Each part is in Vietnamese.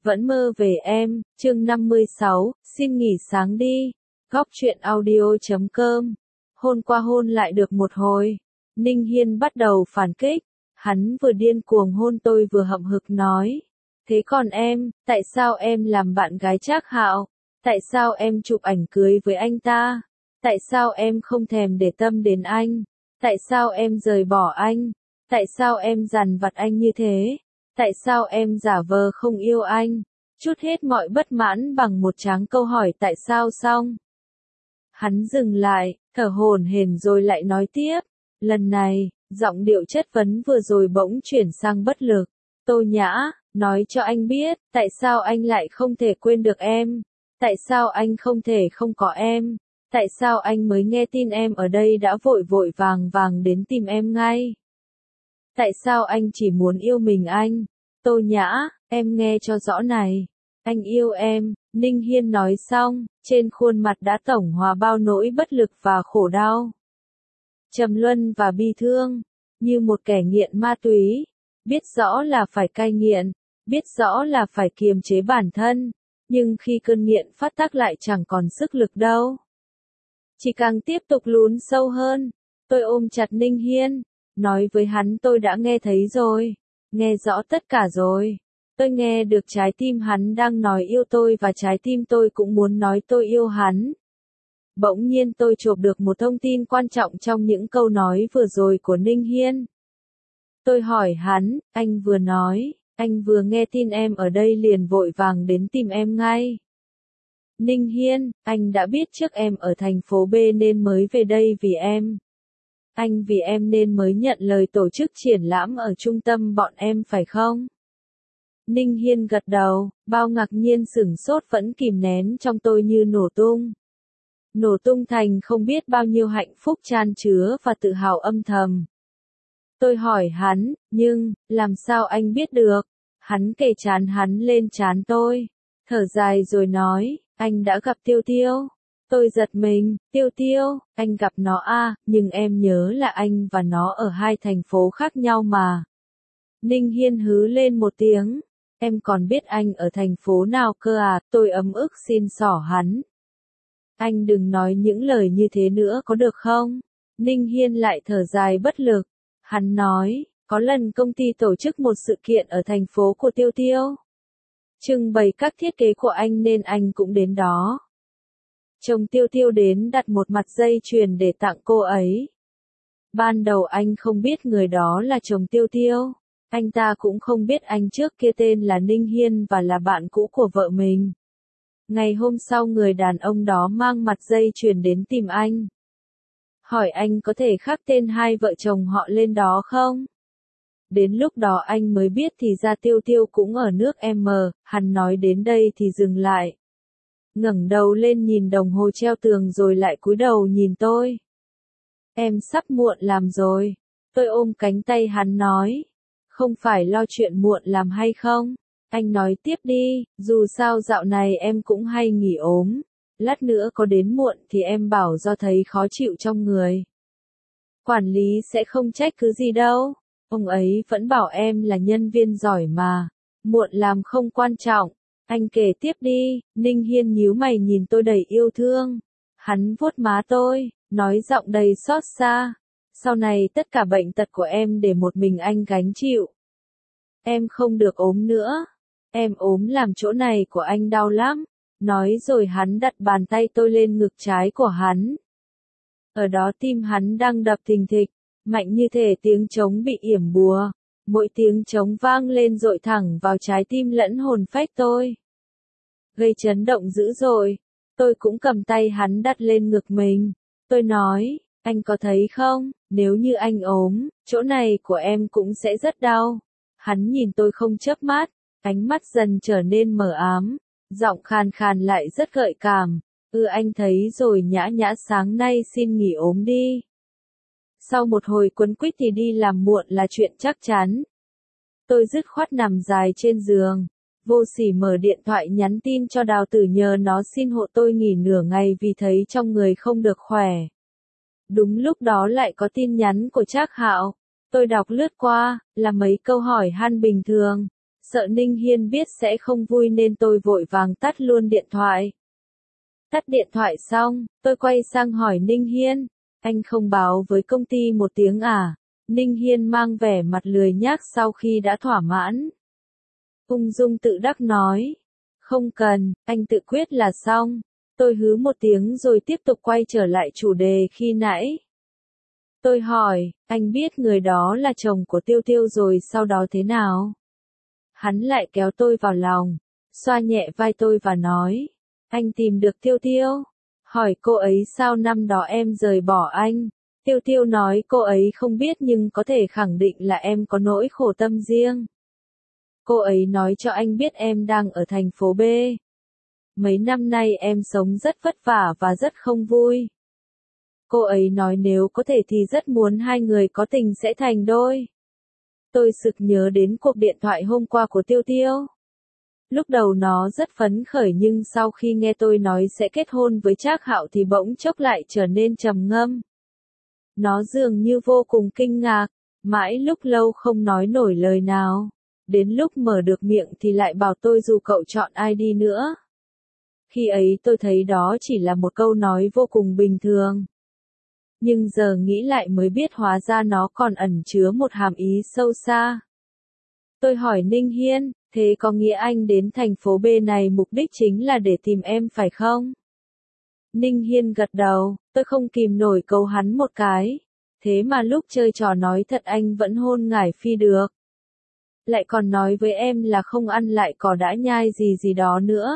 Vẫn mơ về em, chương 56, xin nghỉ sáng đi. Góc truyện audio.com. Hôn qua hôn lại được một hồi, Ninh Hiên bắt đầu phản kích. Hắn vừa điên cuồng hôn tôi vừa hậm hực nói. Thế còn em, tại sao em làm bạn gái Trác Hạo? Tại sao em chụp ảnh cưới với anh ta? Tại sao em không thèm để tâm đến anh? Tại sao em rời bỏ anh? Tại sao em dằn vặt anh như thế? Tại sao em giả vờ không yêu anh? Chút hết mọi bất mãn bằng một tráng câu hỏi tại sao xong. Hắn dừng lại, thở hổn hển rồi lại nói tiếp. Lần này, giọng điệu chất vấn vừa rồi bỗng chuyển sang bất lực. Tô Nhã, nói cho anh biết, tại sao anh lại không thể quên được em? Tại sao anh không thể không có em? Tại sao anh mới nghe tin em ở đây đã vội vội vàng vàng đến tìm em ngay? Tại sao anh chỉ muốn yêu mình anh? Tô Nhã, em nghe cho rõ này. Anh yêu em, Ninh Hiên nói xong, trên khuôn mặt đã tổng hòa bao nỗi bất lực và khổ đau. Trầm luân và bi thương, như một kẻ nghiện ma túy, biết rõ là phải cai nghiện, biết rõ là phải kiềm chế bản thân, nhưng khi cơn nghiện phát tác lại chẳng còn sức lực đâu. Chỉ càng tiếp tục lún sâu hơn, tôi ôm chặt Ninh Hiên, nói với hắn tôi đã nghe thấy rồi, nghe rõ tất cả rồi. Tôi nghe được trái tim hắn đang nói yêu tôi và trái tim tôi cũng muốn nói tôi yêu hắn. Bỗng nhiên tôi chộp được một thông tin quan trọng trong những câu nói vừa rồi của Ninh Hiên. Tôi hỏi hắn, anh vừa nói, anh vừa nghe tin em ở đây liền vội vàng đến tìm em ngay. Ninh Hiên, anh đã biết trước em ở thành phố B nên mới về đây vì em. Anh vì em nên mới nhận lời tổ chức triển lãm ở trung tâm bọn em phải không? Ninh Hiên gật đầu, bao ngạc nhiên sửng sốt vẫn kìm nén trong tôi như nổ tung. Nổ tung thành không biết bao nhiêu hạnh phúc chan chứa và tự hào âm thầm. Tôi hỏi hắn, nhưng, làm sao anh biết được? Hắn kề trán hắn lên trán tôi, thở dài rồi nói, anh đã gặp Tiêu Tiêu. Tôi giật mình, Tiêu Tiêu, anh gặp nó à, nhưng em nhớ là anh và nó ở hai thành phố khác nhau mà. Ninh Hiên hứ lên một tiếng, em còn biết anh ở thành phố nào cơ à, tôi ấm ức xin xỏ hắn. Anh đừng nói những lời như thế nữa có được không? Ninh Hiên lại thở dài bất lực. Hắn nói, có lần công ty tổ chức một sự kiện ở thành phố của Tiêu Tiêu. Trưng bày các thiết kế của anh nên anh cũng đến đó. Chồng Tiêu Tiêu đến đặt một mặt dây chuyền để tặng cô ấy. Ban đầu anh không biết người đó là chồng Tiêu Tiêu. Anh ta cũng không biết anh trước kia tên là Ninh Hiên và là bạn cũ của vợ mình. Ngày hôm sau người đàn ông đó mang mặt dây chuyền đến tìm anh. Hỏi anh có thể khắc tên hai vợ chồng họ lên đó không? Đến lúc đó anh mới biết thì ra Tiêu Tiêu cũng ở nước M, hắn nói đến đây thì dừng lại. Ngẩng đầu lên nhìn đồng hồ treo tường rồi lại cúi đầu nhìn tôi. Em sắp muộn làm rồi. Tôi ôm cánh tay hắn nói. Không phải lo chuyện muộn làm hay không? Anh nói tiếp đi, dù sao dạo này em cũng hay nghỉ ốm. Lát nữa có đến muộn thì em bảo do thấy khó chịu trong người. Quản lý sẽ không trách cứ gì đâu. Ông ấy vẫn bảo em là nhân viên giỏi mà. Muộn làm không quan trọng. Anh kể tiếp đi, Ninh Hiên nhíu mày nhìn tôi đầy yêu thương. Hắn vuốt má tôi, nói giọng đầy xót xa. Sau này tất cả bệnh tật của em để một mình anh gánh chịu. Em không được ốm nữa. Em ốm làm chỗ này của anh đau lắm. Nói rồi hắn đặt bàn tay tôi lên ngực trái của hắn. Ở đó tim hắn đang đập thình thịch, mạnh như thể tiếng trống bị yểm bùa. Mỗi tiếng trống vang lên dội thẳng vào trái tim lẫn hồn phách tôi. Gây chấn động dữ dội. Tôi cũng cầm tay hắn đặt lên ngực mình. Tôi nói, anh có thấy không, nếu như anh ốm, chỗ này của em cũng sẽ rất đau. Hắn nhìn tôi không chớp mắt, ánh mắt dần trở nên mờ ám, giọng khàn khàn lại rất gợi cảm. Anh thấy rồi Nhã Nhã sáng nay xin nghỉ ốm đi. Sau một hồi quấn quýt thì đi làm muộn là chuyện chắc chắn. Tôi dứt khoát nằm dài trên giường. Vô sỉ mở điện thoại nhắn tin cho Đào Tử nhờ nó xin hộ tôi nghỉ nửa ngày vì thấy trong người không được khỏe. Đúng lúc đó lại có tin nhắn của Trác Hạo. Tôi đọc lướt qua, là mấy câu hỏi han bình thường. Sợ Ninh Hiên biết sẽ không vui nên tôi vội vàng tắt luôn điện thoại. Tắt điện thoại xong, tôi quay sang hỏi Ninh Hiên, anh không báo với công ty một tiếng à? Ninh Hiên mang vẻ mặt lười nhác sau khi đã thỏa mãn. Ung dung tự đắc nói, không cần, anh tự quyết là xong. Tôi hứ một tiếng rồi tiếp tục quay trở lại chủ đề khi nãy. Tôi hỏi, anh biết người đó là chồng của Tiêu Tiêu rồi sau đó thế nào? Hắn lại kéo tôi vào lòng, xoa nhẹ vai tôi và nói, anh tìm được Tiêu Tiêu. Hỏi cô ấy sao năm đó em rời bỏ anh. Tiêu Tiêu nói cô ấy không biết nhưng có thể khẳng định là em có nỗi khổ tâm riêng. Cô ấy nói cho anh biết em đang ở thành phố B. Mấy năm nay em sống rất vất vả và rất không vui. Cô ấy nói nếu có thể thì rất muốn hai người có tình sẽ thành đôi. Tôi sực nhớ đến cuộc điện thoại hôm qua của Tiêu Tiêu. Lúc đầu nó rất phấn khởi nhưng sau khi nghe tôi nói sẽ kết hôn với Trác Hạo thì bỗng chốc lại trở nên trầm ngâm. Nó dường như vô cùng kinh ngạc, mãi lúc lâu không nói nổi lời nào. Đến lúc mở được miệng thì lại bảo tôi dù cậu chọn ai đi nữa. Khi ấy tôi thấy đó chỉ là một câu nói vô cùng bình thường. Nhưng giờ nghĩ lại mới biết hóa ra nó còn ẩn chứa một hàm ý sâu xa. Tôi hỏi Ninh Hiên, thế có nghĩa anh đến thành phố B này mục đích chính là để tìm em phải không? Ninh Hiên gật đầu, tôi không kìm nổi câu hắn một cái. Thế mà lúc chơi trò nói thật anh vẫn hôn ngải phi được. Lại còn nói với em là không ăn lại cỏ đã nhai gì gì đó nữa.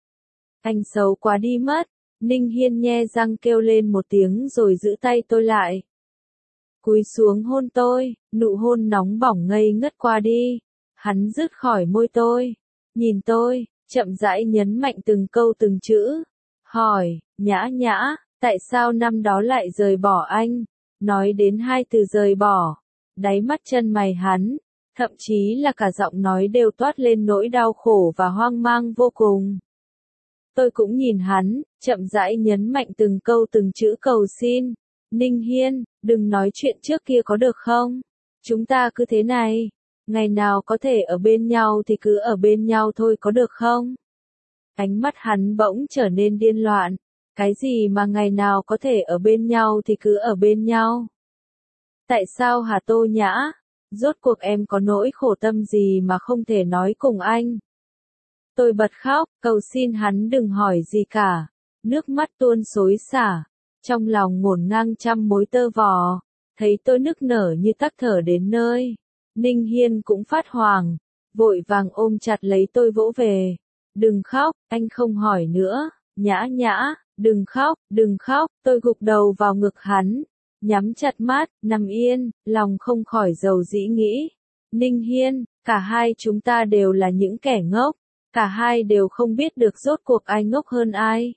Anh xấu quá đi mất. Ninh Hiên nhe răng kêu lên một tiếng rồi giữ tay tôi lại. Cúi xuống hôn tôi, nụ hôn nóng bỏng ngây ngất qua đi. Hắn rứt khỏi môi tôi, nhìn tôi, chậm rãi nhấn mạnh từng câu từng chữ. Hỏi, Nhã Nhã, tại sao năm đó lại rời bỏ anh? Nói đến hai từ rời bỏ, đáy mắt chân mày hắn, thậm chí là cả giọng nói đều toát lên nỗi đau khổ và hoang mang vô cùng. Tôi cũng nhìn hắn, chậm rãi nhấn mạnh từng câu từng chữ cầu xin. Ninh Hiên, đừng nói chuyện trước kia có được không? Chúng ta cứ thế này. Ngày nào có thể ở bên nhau thì cứ ở bên nhau thôi có được không? Ánh mắt hắn bỗng trở nên điên loạn. Cái gì mà ngày nào có thể ở bên nhau thì cứ ở bên nhau? Tại sao hả Tô Nhã? Rốt cuộc em có nỗi khổ tâm gì mà không thể nói cùng anh? Tôi bật khóc, cầu xin hắn đừng hỏi gì cả. Nước mắt tuôn xối xả. Trong lòng ngổn ngang trăm mối tơ vò. Thấy tôi nức nở như tắc thở đến nơi. Ninh Hiên cũng phát hoảng. Vội vàng ôm chặt lấy tôi vỗ về. Đừng khóc, anh không hỏi nữa. Nhã Nhã, đừng khóc, tôi gục đầu vào ngực hắn. Nhắm chặt mắt, nằm yên, lòng không khỏi dầu dĩ nghĩ. Ninh Hiên, cả hai chúng ta đều là những kẻ ngốc. Cả hai đều không biết được rốt cuộc ai ngốc hơn ai.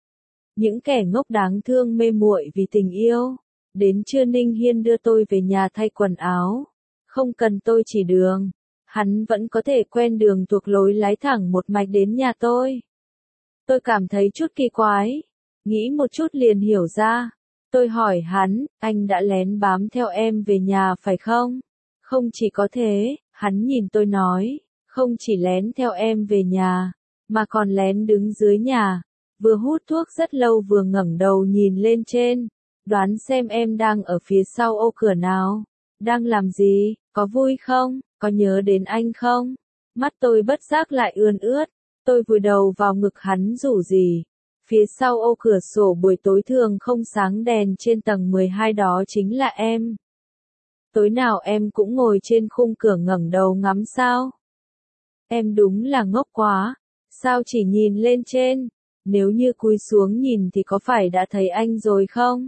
Những kẻ ngốc đáng thương mê muội vì tình yêu. Đến trưa Ninh Hiên đưa tôi về nhà thay quần áo. Không cần tôi chỉ đường. Hắn vẫn có thể quen đường thuộc lối lái thẳng một mạch đến nhà tôi. Tôi cảm thấy chút kỳ quái. Nghĩ một chút liền hiểu ra. Tôi hỏi hắn, anh đã lén bám theo em về nhà phải không? Không chỉ có thế, hắn nhìn tôi nói, không chỉ lén theo em về nhà, mà còn lén đứng dưới nhà, vừa hút thuốc rất lâu vừa ngẩng đầu nhìn lên trên, đoán xem em đang ở phía sau ô cửa nào, đang làm gì, có vui không, có nhớ đến anh không? Mắt tôi bất giác lại ươn ướt, tôi vùi đầu vào ngực hắn rủ rỉ. Phía sau ô cửa sổ buổi tối thường không sáng đèn trên tầng 12 đó chính là em. Tối nào em cũng ngồi trên khung cửa ngẩng đầu ngắm sao? Em đúng là ngốc quá, sao chỉ nhìn lên trên, nếu như cúi xuống nhìn thì có phải đã thấy anh rồi không?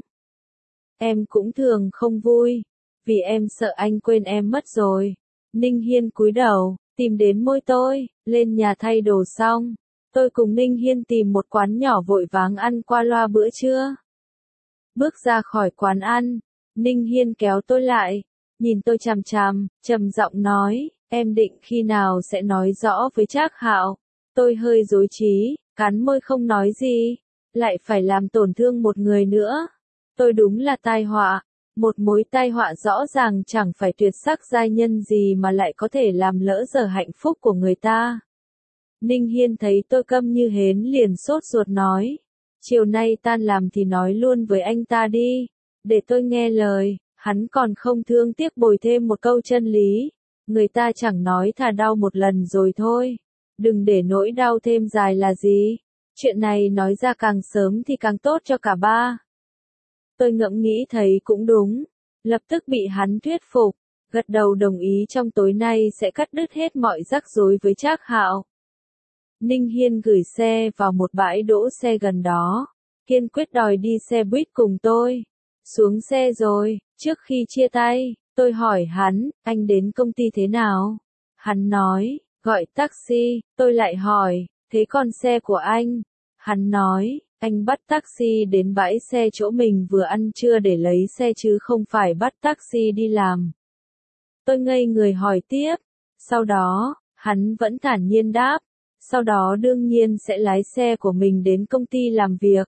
Em cũng thường không vui, vì em sợ anh quên em mất rồi. Ninh Hiên cúi đầu, tìm đến môi tôi, lên nhà thay đồ xong. Tôi cùng Ninh Hiên tìm một quán nhỏ vội vàng ăn qua loa bữa trưa. Bước ra khỏi quán ăn, Ninh Hiên kéo tôi lại, nhìn tôi chằm chằm, trầm giọng nói, em định khi nào sẽ nói rõ với Trác Hạo. Tôi hơi rối trí, cắn môi không nói gì, lại phải làm tổn thương một người nữa. Tôi đúng là tai họa, Một mối tai họa rõ ràng chẳng phải tuyệt sắc giai nhân gì mà lại có thể làm lỡ giờ hạnh phúc của người ta. Ninh Hiên thấy tôi câm như hến liền sốt ruột nói. Chiều nay tan làm thì nói luôn với anh ta đi. Để tôi nghe lời, hắn còn không thương tiếc bồi thêm một câu chân lý. Người ta chẳng nói thà đau một lần rồi thôi. Đừng để nỗi đau thêm dài là gì. Chuyện này nói ra càng sớm thì càng tốt cho cả ba. Tôi ngẫm nghĩ thấy cũng đúng. Lập tức bị hắn thuyết phục. Gật đầu đồng ý trong tối nay sẽ cắt đứt hết mọi rắc rối với Trác Hạo. Ninh Hiên gửi xe vào một bãi đỗ xe gần đó. Kiên quyết đòi đi xe buýt cùng tôi. Xuống xe rồi, trước khi chia tay, tôi hỏi hắn, anh đến công ty thế nào? Hắn nói, gọi taxi, tôi lại hỏi, thế còn xe của anh? Hắn nói, anh bắt taxi đến bãi xe chỗ mình vừa ăn trưa để lấy xe chứ không phải bắt taxi đi làm. Tôi ngây người hỏi tiếp, sau đó, hắn vẫn thản nhiên đáp, sau đó đương nhiên sẽ lái xe của mình đến công ty làm việc.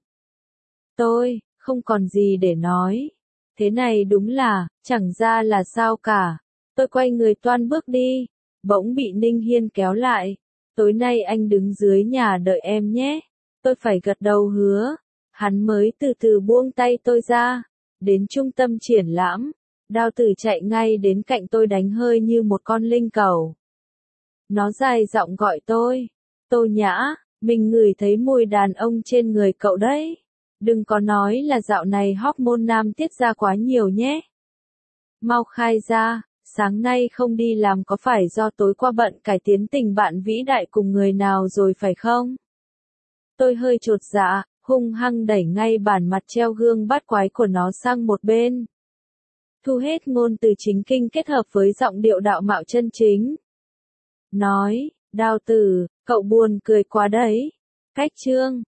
Tôi, không còn gì để nói. Thế này đúng là, chẳng ra là sao cả. Tôi quay người toan bước đi, bỗng bị Ninh Hiên kéo lại. Tối nay anh đứng dưới nhà đợi em nhé. Tôi phải gật đầu hứa. Hắn mới từ từ buông tay tôi ra. Đến trung tâm triển lãm. Đao Tử chạy ngay đến cạnh tôi đánh hơi như một con linh cẩu. Nó dài giọng gọi tôi. Tô Nhã, mình ngửi thấy mùi đàn ông trên người cậu đấy. Đừng có nói là dạo này hormone nam tiết ra quá nhiều nhé. Mau khai ra, sáng nay không đi làm có phải do tối qua bận cải tiến tình bạn vĩ đại cùng người nào rồi phải không? Tôi hơi chột dạ, hung hăng đẩy ngay bản mặt treo gương bát quái của nó sang một bên. Thu hết ngôn từ chính kinh kết hợp với giọng điệu đạo mạo chân chính. Nói, Đao Tử, cậu buồn cười quá đấy. Cách chương